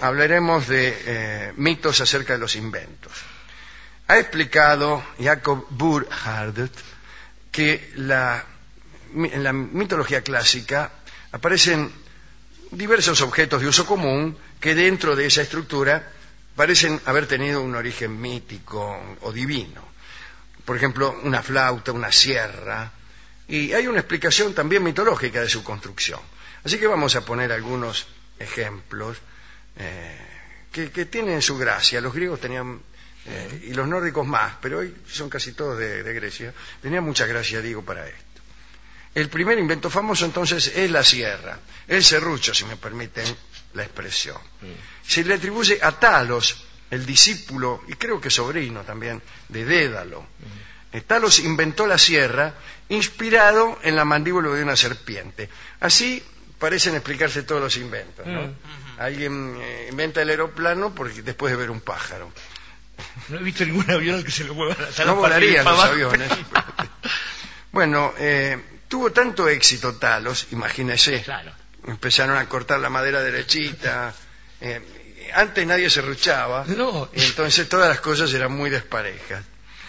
hablaremos de mitos acerca de los inventos. Ha explicado Jacob Burckhardt que en la mitología clásica aparecen diversos objetos de uso común que dentro de esa estructura parecen haber tenido un origen mítico o divino. Por ejemplo, una flauta, una sierra, y hay una explicación también mitológica de su construcción. Así que vamos a poner algunos ejemplos que tienen su gracia. Los griegos tenían, y los nórdicos más, pero hoy son casi todos de Grecia, tenían mucha gracia, digo, para esto. El primer invento famoso entonces es la sierra, el serrucho, si me permiten la expresión. Se le atribuye a Talos, el discípulo, y creo que sobrino también, de Dédalo. Talos inventó la sierra inspirado en la mandíbula de una serpiente. Así parecen explicarse todos los inventos, ¿no? Alguien inventa el aeroplano después de ver un pájaro. No he visto ningún avión al que se lo mueva la sala. No volarían los aviones. Bueno, tuvo tanto éxito Talos, imagínese. Claro. Empezaron a cortar la madera derechita. Antes nadie se ruchaba. No. Entonces todas las cosas eran muy desparejas.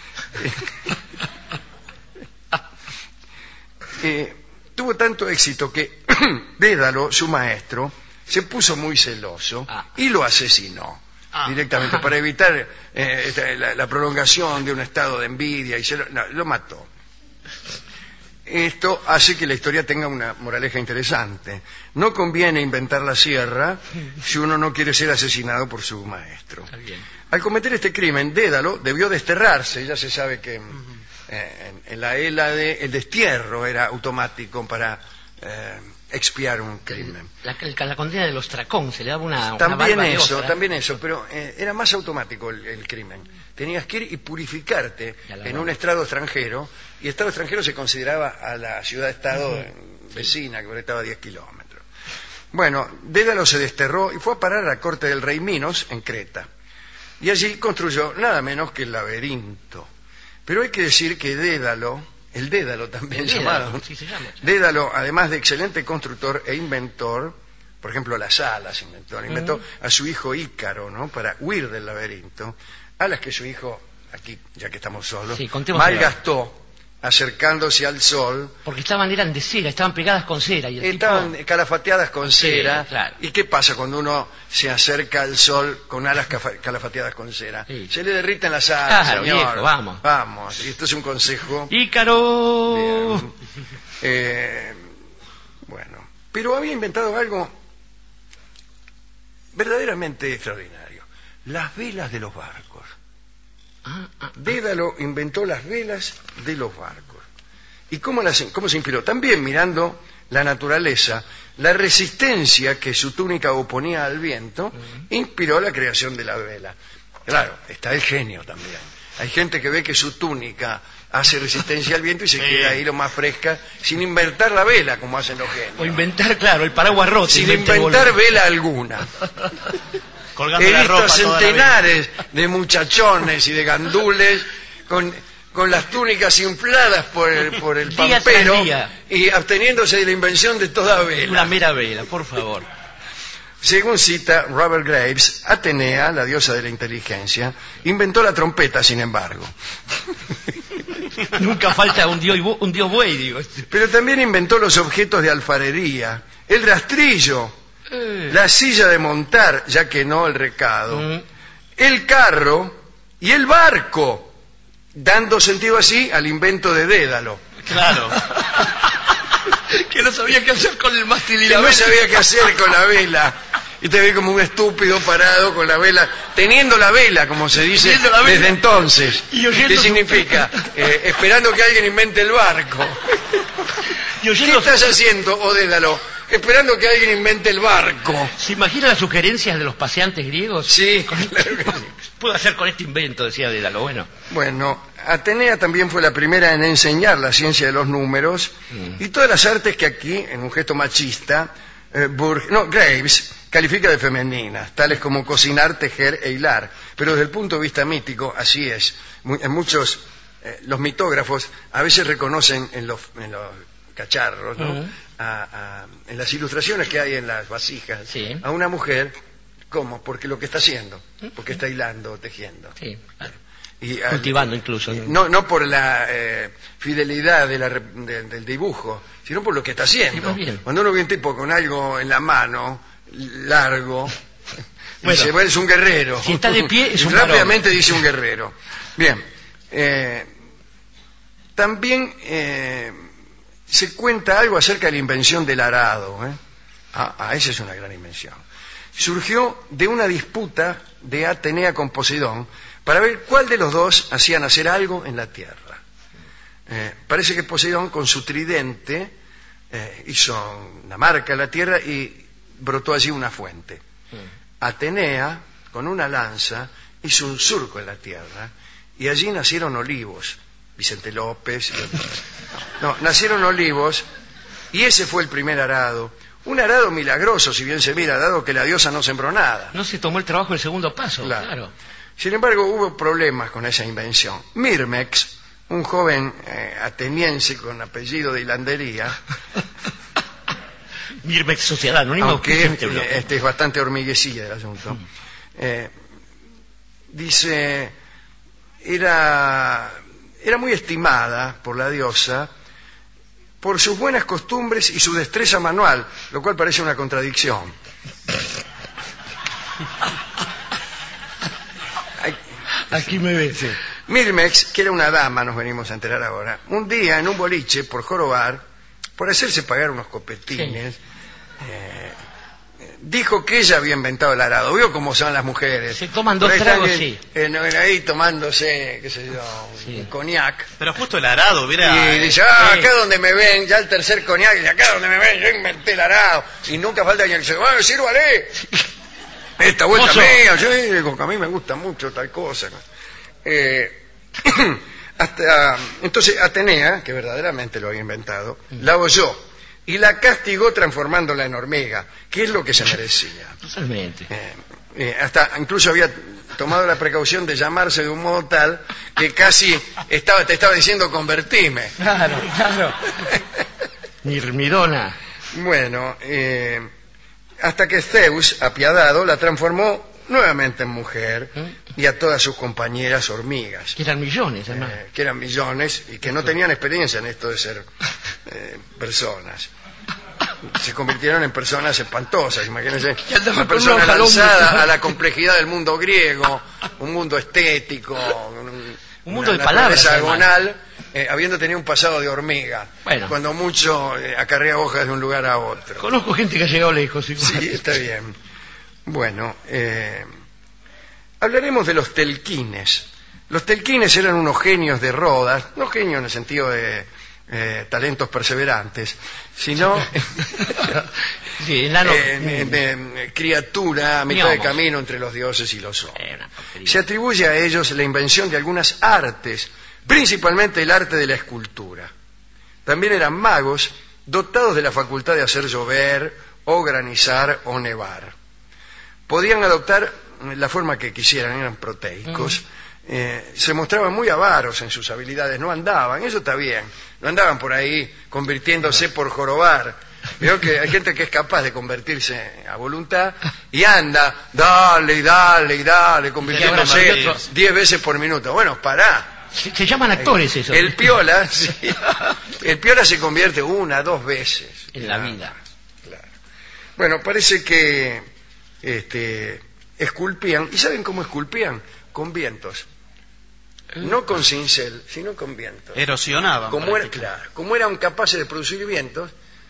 Tuvo tanto éxito que Dédalo, su maestro, se puso muy celoso y lo asesinó directamente para evitar la prolongación de un estado de envidia y lo mató. Esto hace que la historia tenga una moraleja interesante. No conviene inventar la sierra si uno no quiere ser asesinado por su maestro. Al cometer este crimen, Dédalo debió desterrarse. Ya se sabe que en la Hélade el destierro era automático para expiar un crimen. La condena de los Tracón, se le daba una también barba eso, de otra, también eso, pero era más automático el crimen. Tenías que ir y purificarte en un estado extranjero, y estado extranjero se consideraba a la ciudad-estado vecina, que estaba a 10 kilómetros. Bueno, Dédalo se desterró y fue a parar a la corte del rey Minos en Creta. Y allí construyó nada menos que el laberinto. Pero hay que decir que Dédalo, el Dédalo también llamado, sí, se llama. Dédalo, además de excelente constructor e inventor, por ejemplo las alas inventó a su hijo Ícaro, ¿no? Para huir del laberinto, alas que su hijo, aquí ya que estamos solos, malgastó acercándose al sol. Porque eran de cera, estaban pegadas con cera. Y estaban calafateadas con cera. Claro. ¿Y qué pasa cuando uno se acerca al sol con alas calafateadas con cera? Sí. Se le derriten las alas, señor. Viejo, vamos. Vamos. Y esto es un consejo. ¡Ícaro! Bueno, pero había inventado algo verdaderamente extraordinario. Las velas de los barcos. Dédalo inventó las velas de los barcos. ¿Y cómo se inspiró? También mirando la naturaleza, la resistencia que su túnica oponía al viento, inspiró la creación de la vela. Claro, está el genio también. Hay gente que ve que su túnica hace resistencia al viento y se queda ahí lo más fresca, sin inventar la vela, como hacen los genios. O inventar, claro, el paraguas roto. Sin inventar vela alguna. Colgando He la visto ropa centenares de muchachones y de gandules con las túnicas infladas por el Día pampero tras día. y absteniéndose de la invención de toda vela. Una mera vela, por favor. Según cita Robert Graves, Atenea, la diosa de la inteligencia, inventó la trompeta, sin embargo. Nunca falta un dios buey, digo. Pero también inventó los objetos de alfarería, el rastrillo, la silla de montar, ya que no el recado, el carro y el barco, dando sentido así al invento de Dédalo. Claro. Que no sabía qué hacer con el mástil y Que la no vela. sabía qué hacer con la vela. Y te ve como un estúpido parado con la vela, teniendo la vela, como se dice desde entonces. ¿Qué significa? Esperando que alguien invente el barco. ¿Qué estás haciendo, oh Dédalo? Esperando que alguien invente el barco. ¿Se imagina las sugerencias de los paseantes griegos? Sí, claro que sí. Puedo hacer con este invento, decía Dédalo. Bueno, Atenea también fue la primera en enseñar la ciencia de los números y todas las artes que aquí, en un gesto machista, Graves califica de femeninas, tales como cocinar, tejer e hilar. Pero desde el punto de vista mítico, así es. En muchos, los mitógrafos a veces reconocen en los cacharros, ¿no? En las ilustraciones que hay en las vasijas, a una mujer ¿Cómo? Porque lo que está haciendo, porque está hilando, tejiendo. Sí, claro. Y, Cultivando incluso. No por la fidelidad del dibujo, sino por lo que está haciendo. Sí, bien. Cuando uno ve un tipo con algo en la mano, largo, Bueno, dice, bueno, es un guerrero. Si está de pie, es un rápidamente dice un guerrero. Bien. También se cuenta algo acerca de la invención del arado. Esa es una gran invención. Surgió de una disputa de Atenea con Poseidón para ver cuál de los dos hacía nacer algo en la tierra. Parece que Poseidón con su tridente hizo una marca en la tierra y brotó allí una fuente. Atenea, con una lanza, hizo un surco en la tierra y allí nacieron olivos. Vicente López. No, nacieron olivos y ese fue el primer arado. Un arado milagroso, si bien se mira, dado que la diosa no sembró nada. No se tomó el trabajo del segundo paso, claro. Sin embargo, hubo problemas con esa invención. Mirmex, un joven ateniense con apellido de hilandería, Mirmex Sociedad Anónima, aunque este es bastante hormiguecilla el asunto, dice, era muy estimada por la diosa por sus buenas costumbres y su destreza manual, lo cual parece una contradicción. Aquí me ve. Sí. Mirmex, que era una dama, nos venimos a enterar ahora, un día en un boliche, por jorobar, por hacerse pagar unos copetines, dijo que ella había inventado el arado. ¿Vio cómo son las mujeres? Se toman dos tragos, sí. Ahí tomándose, qué sé yo, un coñac. Pero justo el arado, mira. Y dice, acá donde me ven, ya el tercer coñac, y acá donde me ven, yo inventé el arado. Y nunca falta quien dice, bueno, sírvale. Esta vuelta mía, yo digo que a mí me gusta mucho tal cosa. Entonces Atenea, que verdaderamente lo había inventado, la oyó y la castigó transformándola en hormiga, que es lo que se merecía. Totalmente. Hasta incluso había tomado la precaución de llamarse de un modo tal que casi te estaba diciendo convertime. Claro, claro. Mirmidona. Bueno, hasta que Zeus, apiadado, la transformó nuevamente en mujer y a todas sus compañeras hormigas. Que eran millones, además. Que eran millones y que no tenían experiencia en esto de ser personas. Se convirtieron en personas espantosas, imagínense. Una persona lanzada a la complejidad del mundo griego, un mundo estético, un mundo de palabras hexagonal, habiendo tenido un pasado de hormiga. Bueno. Cuando mucho acarrea hojas de un lugar a otro. Conozco gente que ha llegado lejos. Igual. Sí, está bien. Bueno, hablaremos de los telquines. Los telquines eran unos genios de Rodas, no genios en el sentido de talentos perseverantes, sino sí, criatura a mitad de camino entre los dioses y los hombres. Se atribuye a ellos la invención de algunas artes, principalmente el arte de la escultura. También eran magos dotados de la facultad de hacer llover o granizar o nevar. Podían adoptar la forma que quisieran, eran proteicos. Se mostraban muy avaros en sus habilidades, no andaban, eso está bien, no andaban por ahí convirtiéndose por jorobar. Veo que hay gente que es capaz de convertirse a voluntad y anda, dale, convirtiéndose 10 veces por minuto. Bueno, pará. Se llaman actores eso. El piola, sí, el piola se convierte 1, 2 veces en la vida. Claro. Bueno, parece que esculpían, ¿y saben cómo esculpían? Con vientos. No con cincel, sino con vientos. Erosionaban. Como eran capaces de producir vientos,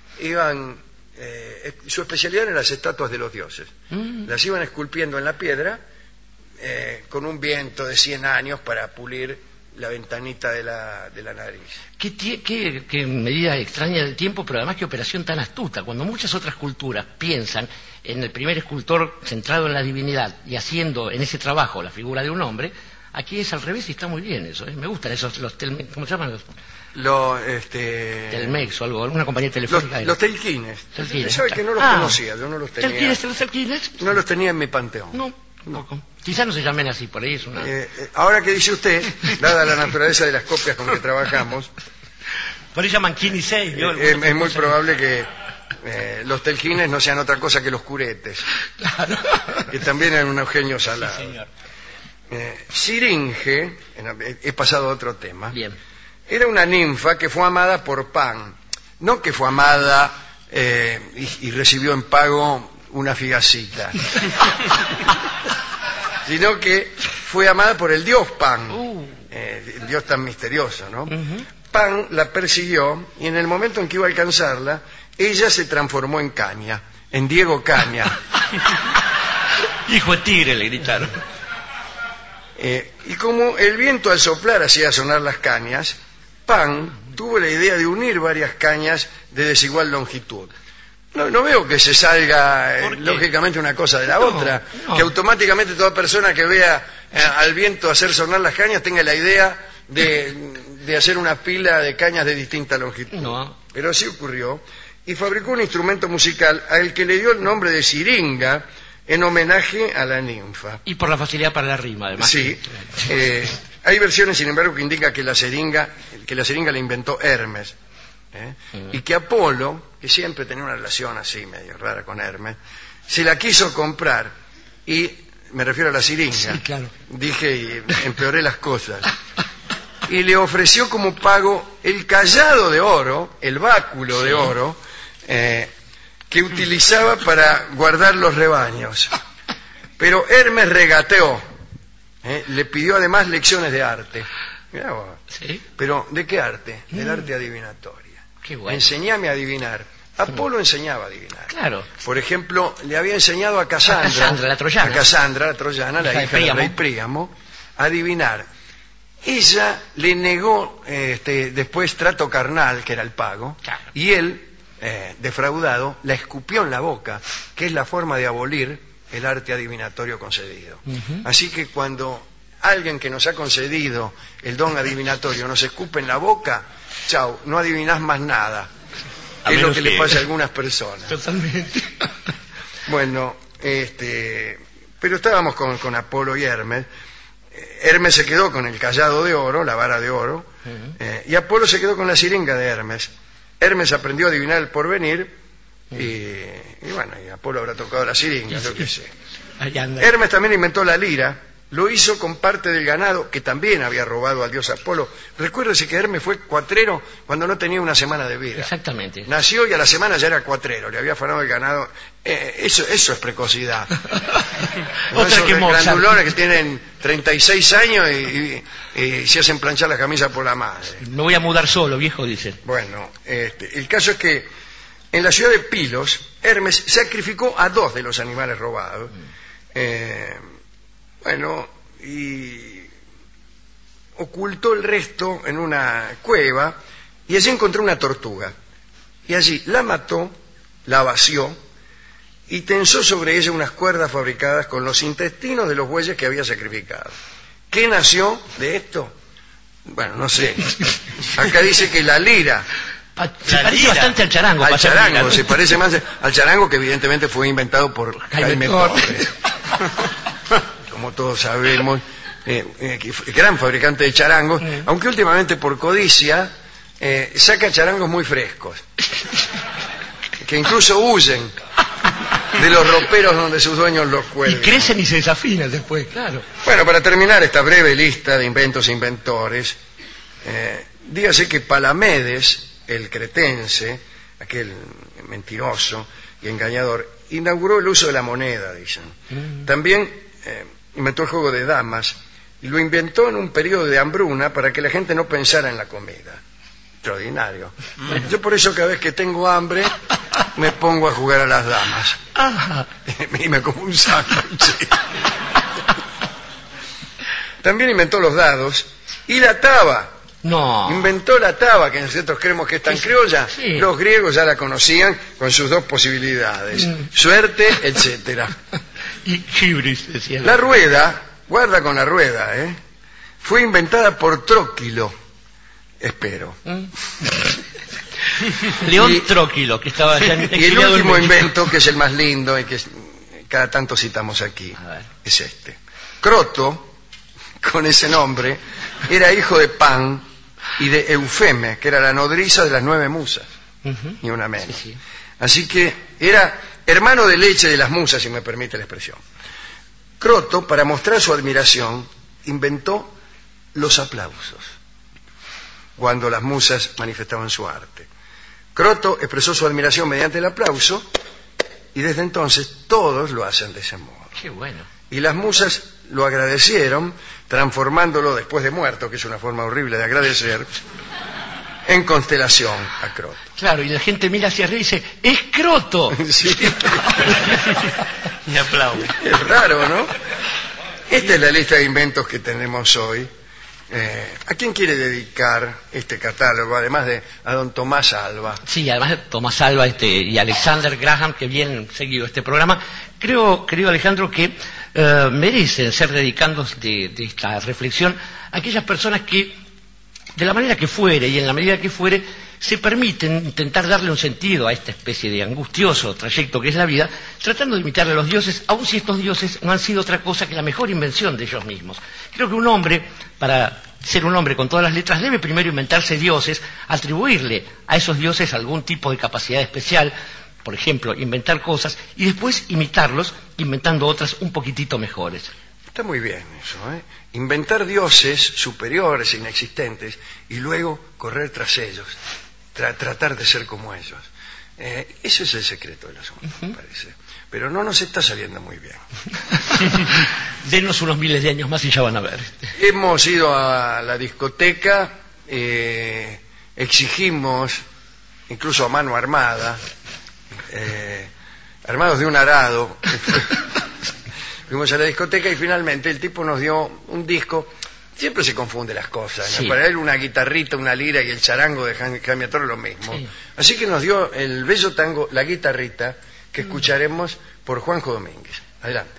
su especialidad eran las estatuas de los dioses. Las iban esculpiendo en la piedra con un viento de 100 años para pulir la ventanita de la nariz. Qué medida extraña del tiempo, pero además qué operación tan astuta. Cuando muchas otras culturas piensan en el primer escultor centrado en la divinidad y haciendo en ese trabajo la figura de un hombre, aquí es al revés y está muy bien eso. Me gustan esos, ¿cómo se llaman? Telmex o algo, alguna compañía telefónica. Los telquines. ¿Sabe que no los conocía? Yo no los tenía. ¿Telquines? No los tenía en mi panteón. No. Quizás no se llamen así, por ahí es una... ahora que dice usted, dada la naturaleza de las copias con que trabajamos, por ahí llaman Kini 6. es muy probable que los telquines no sean otra cosa que los curetes, Claro. que también eran unos genios Sí, salados. señor. Siringe, he pasado a otro tema, Bien. era una ninfa que fue amada por Pan, no que fue amada y recibió en pago una figacita, sino que fue amada por el dios Pan, el dios tan misterioso, ¿no? Pan la persiguió y en el momento en que iba a alcanzarla, ella se transformó en caña, en Diego Caña. Hijo de tigre, le gritaron. Y como el viento al soplar hacía sonar las cañas, Pan tuvo la idea de unir varias cañas de desigual longitud. No veo que se salga ¿Por qué? lógicamente una cosa de la No, otra, no. que automáticamente toda persona que vea al viento hacer sonar las cañas tenga la idea de hacer una pila de cañas de distinta longitud. No. Pero así ocurrió, y fabricó un instrumento musical al que le dio el nombre de siringa en homenaje a la ninfa. Y por la facilidad para la rima, además. Sí, hay versiones, sin embargo, que indican que la seringa la inventó Hermes, y que Apolo, que siempre tenía una relación así medio rara con Hermes, se la quiso comprar, y me refiero a la siringa, Sí, claro. dije y empeoré las cosas, y le ofreció como pago el cayado de oro, el báculo de oro, que utilizaba para guardar los rebaños. Pero Hermes regateó, le pidió además lecciones de arte. Mirá vos. Sí. Pero ¿de qué arte? Del arte adivinatoria. Qué bueno. Enseñame a adivinar. Apolo enseñaba a adivinar. Claro. Por ejemplo, le había enseñado a Casandra, La troyana. a Cassandra, la troyana, la Hija de hija del Príamo. rey Príamo, a adivinar. Ella le negó después trato carnal, que era el pago, Claro. y él, defraudado, la escupió en la boca, que es la forma de abolir el arte adivinatorio concedido. Así que cuando alguien que nos ha concedido el don adivinatorio nos escupe en la boca, chau, no adivinás más nada. A Es lo menos que le que- pasa a algunas personas. Totalmente. Bueno, pero estábamos con Apolo y Hermes. Hermes se quedó con el cayado de oro, la vara de oro, y Apolo se quedó con la siringa de Hermes. Hermes aprendió a adivinar el porvenir, y bueno, y Apolo habrá tocado la siringa, yo qué sé. Allá anda. Hermes también inventó la lira, lo hizo con parte del ganado que también había robado al dios Apolo. Recuérdese que Hermes fue cuatrero cuando no tenía una semana de vida. Exactamente. Nació y a la semana ya era cuatrero, le había afanado el ganado. Eso es precocidad. Otra Esos que Mozart. grandulones que tienen 36 años y se hacen planchar la camisa por la madre. Me voy a mudar solo, viejo, dicen. Bueno, el caso es que en la ciudad de Pilos, Hermes sacrificó a 2 de los animales robados. Y ocultó el resto en una cueva, y allí encontró una tortuga. Y allí la mató, la vació, y tensó sobre ella unas cuerdas fabricadas con los intestinos de los bueyes que había sacrificado. ¿Qué nació de esto? Bueno, no sé. Acá dice que la lira. Se La parece lira. bastante al charango. Al para ser charango, lira, ¿no? se parece más al charango, que evidentemente fue inventado por Jaime Torres. Como todos sabemos, gran fabricante de charangos, aunque últimamente por codicia saca charangos muy frescos, que incluso huyen de los roperos donde sus dueños los Y cuelgan. crecen y se desafinan después, claro. Bueno, para terminar esta breve lista de inventos e inventores, dígase que Palamedes, el cretense, aquel mentiroso y engañador, inauguró el uso de la moneda, dicen. También inventó el juego de damas, y lo inventó en un periodo de hambruna para que la gente no pensara en la comida. Extraordinario. Yo por eso cada vez que tengo hambre me pongo a jugar a las damas. Ajá. Y me como un sándwich. También inventó los dados y la taba. No. Inventó la taba, que nosotros creemos que es tan criolla. Sí. Los griegos ya la conocían con sus 2 posibilidades: suerte, etcétera. Y Chibris, decía. La rueda, guarda con la rueda, fue inventada por Tróquilo, espero. León Y- Tróquilo, que estaba allá Y el exiliado en último México. invento, que es el más lindo y que cada tanto citamos aquí, A ver. es este. Croto, con ese nombre, era hijo de Pan y de Eufeme, que era la nodriza de las 9 musas, Ujú. ni una menos. Sí, sí. Así que era hermano de leche de las musas, si me permite la expresión. Croto, para mostrar su admiración, inventó los aplausos cuando las musas manifestaban su arte. Croto expresó su admiración mediante el aplauso y desde entonces todos lo hacen de ese modo. Qué bueno. Y las musas lo agradecieron, transformándolo después de muerto, que es una forma horrible de agradecer, en constelación a Croto. Claro, y la gente mira hacia arriba y dice, ¡es Croto! Sí. Y aplaude. Es raro, ¿no? Esta es la lista de inventos que tenemos hoy. ¿A quién quiere dedicar este catálogo, además de a don Tomás Alva? Sí, además de Tomás Alva y Alexander Graham, que bien seguido este programa, creo, querido Alejandro, que merecen ser dedicados de esta reflexión a aquellas personas que, de la manera que fuere y en la medida que fuere, se permiten intentar darle un sentido a esta especie de angustioso trayecto que es la vida, tratando de imitar a los dioses, aun si estos dioses no han sido otra cosa que la mejor invención de ellos mismos. Creo que un hombre, para ser un hombre con todas las letras, debe primero inventarse dioses, atribuirle a esos dioses algún tipo de capacidad especial, por ejemplo, inventar cosas, y después imitarlos, inventando otras un poquitito mejores. Está muy bien eso, ¿eh? Inventar dioses superiores, inexistentes, y luego correr tras ellos, tratar de ser como ellos. Ese es el secreto del asunto, me parece. Pero no nos está saliendo muy bien. Denos unos miles de años más y ya van a ver. Hemos ido a la discoteca, exigimos, incluso a mano armada, armados de un arado, fuimos a la discoteca y finalmente el tipo nos dio un disco. Siempre se confunde las cosas, ¿no? Sí. Para él una guitarrita, una lira y el charango de Jaime Toro lo mismo. Sí. Así que nos dio el bello tango La Guitarrita, que escucharemos por Juanjo Domínguez. Adelante.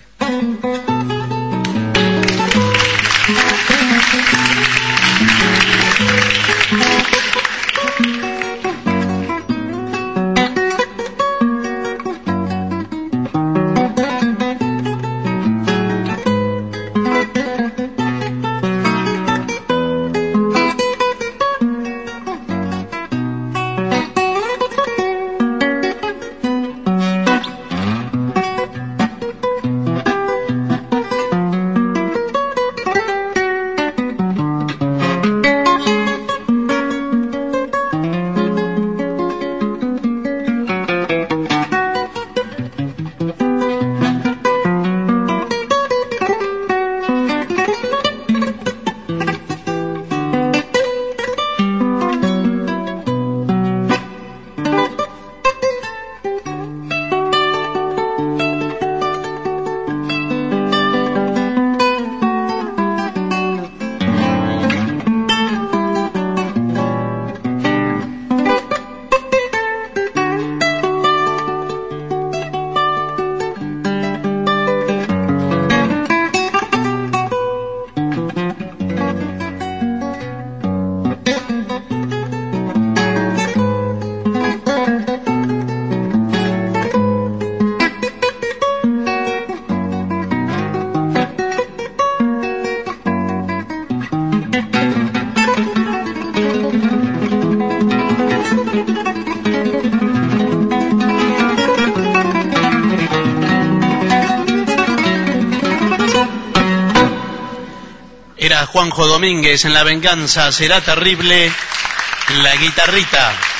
Era Juanjo Domínguez en La Venganza Será Terrible, La Guitarrita.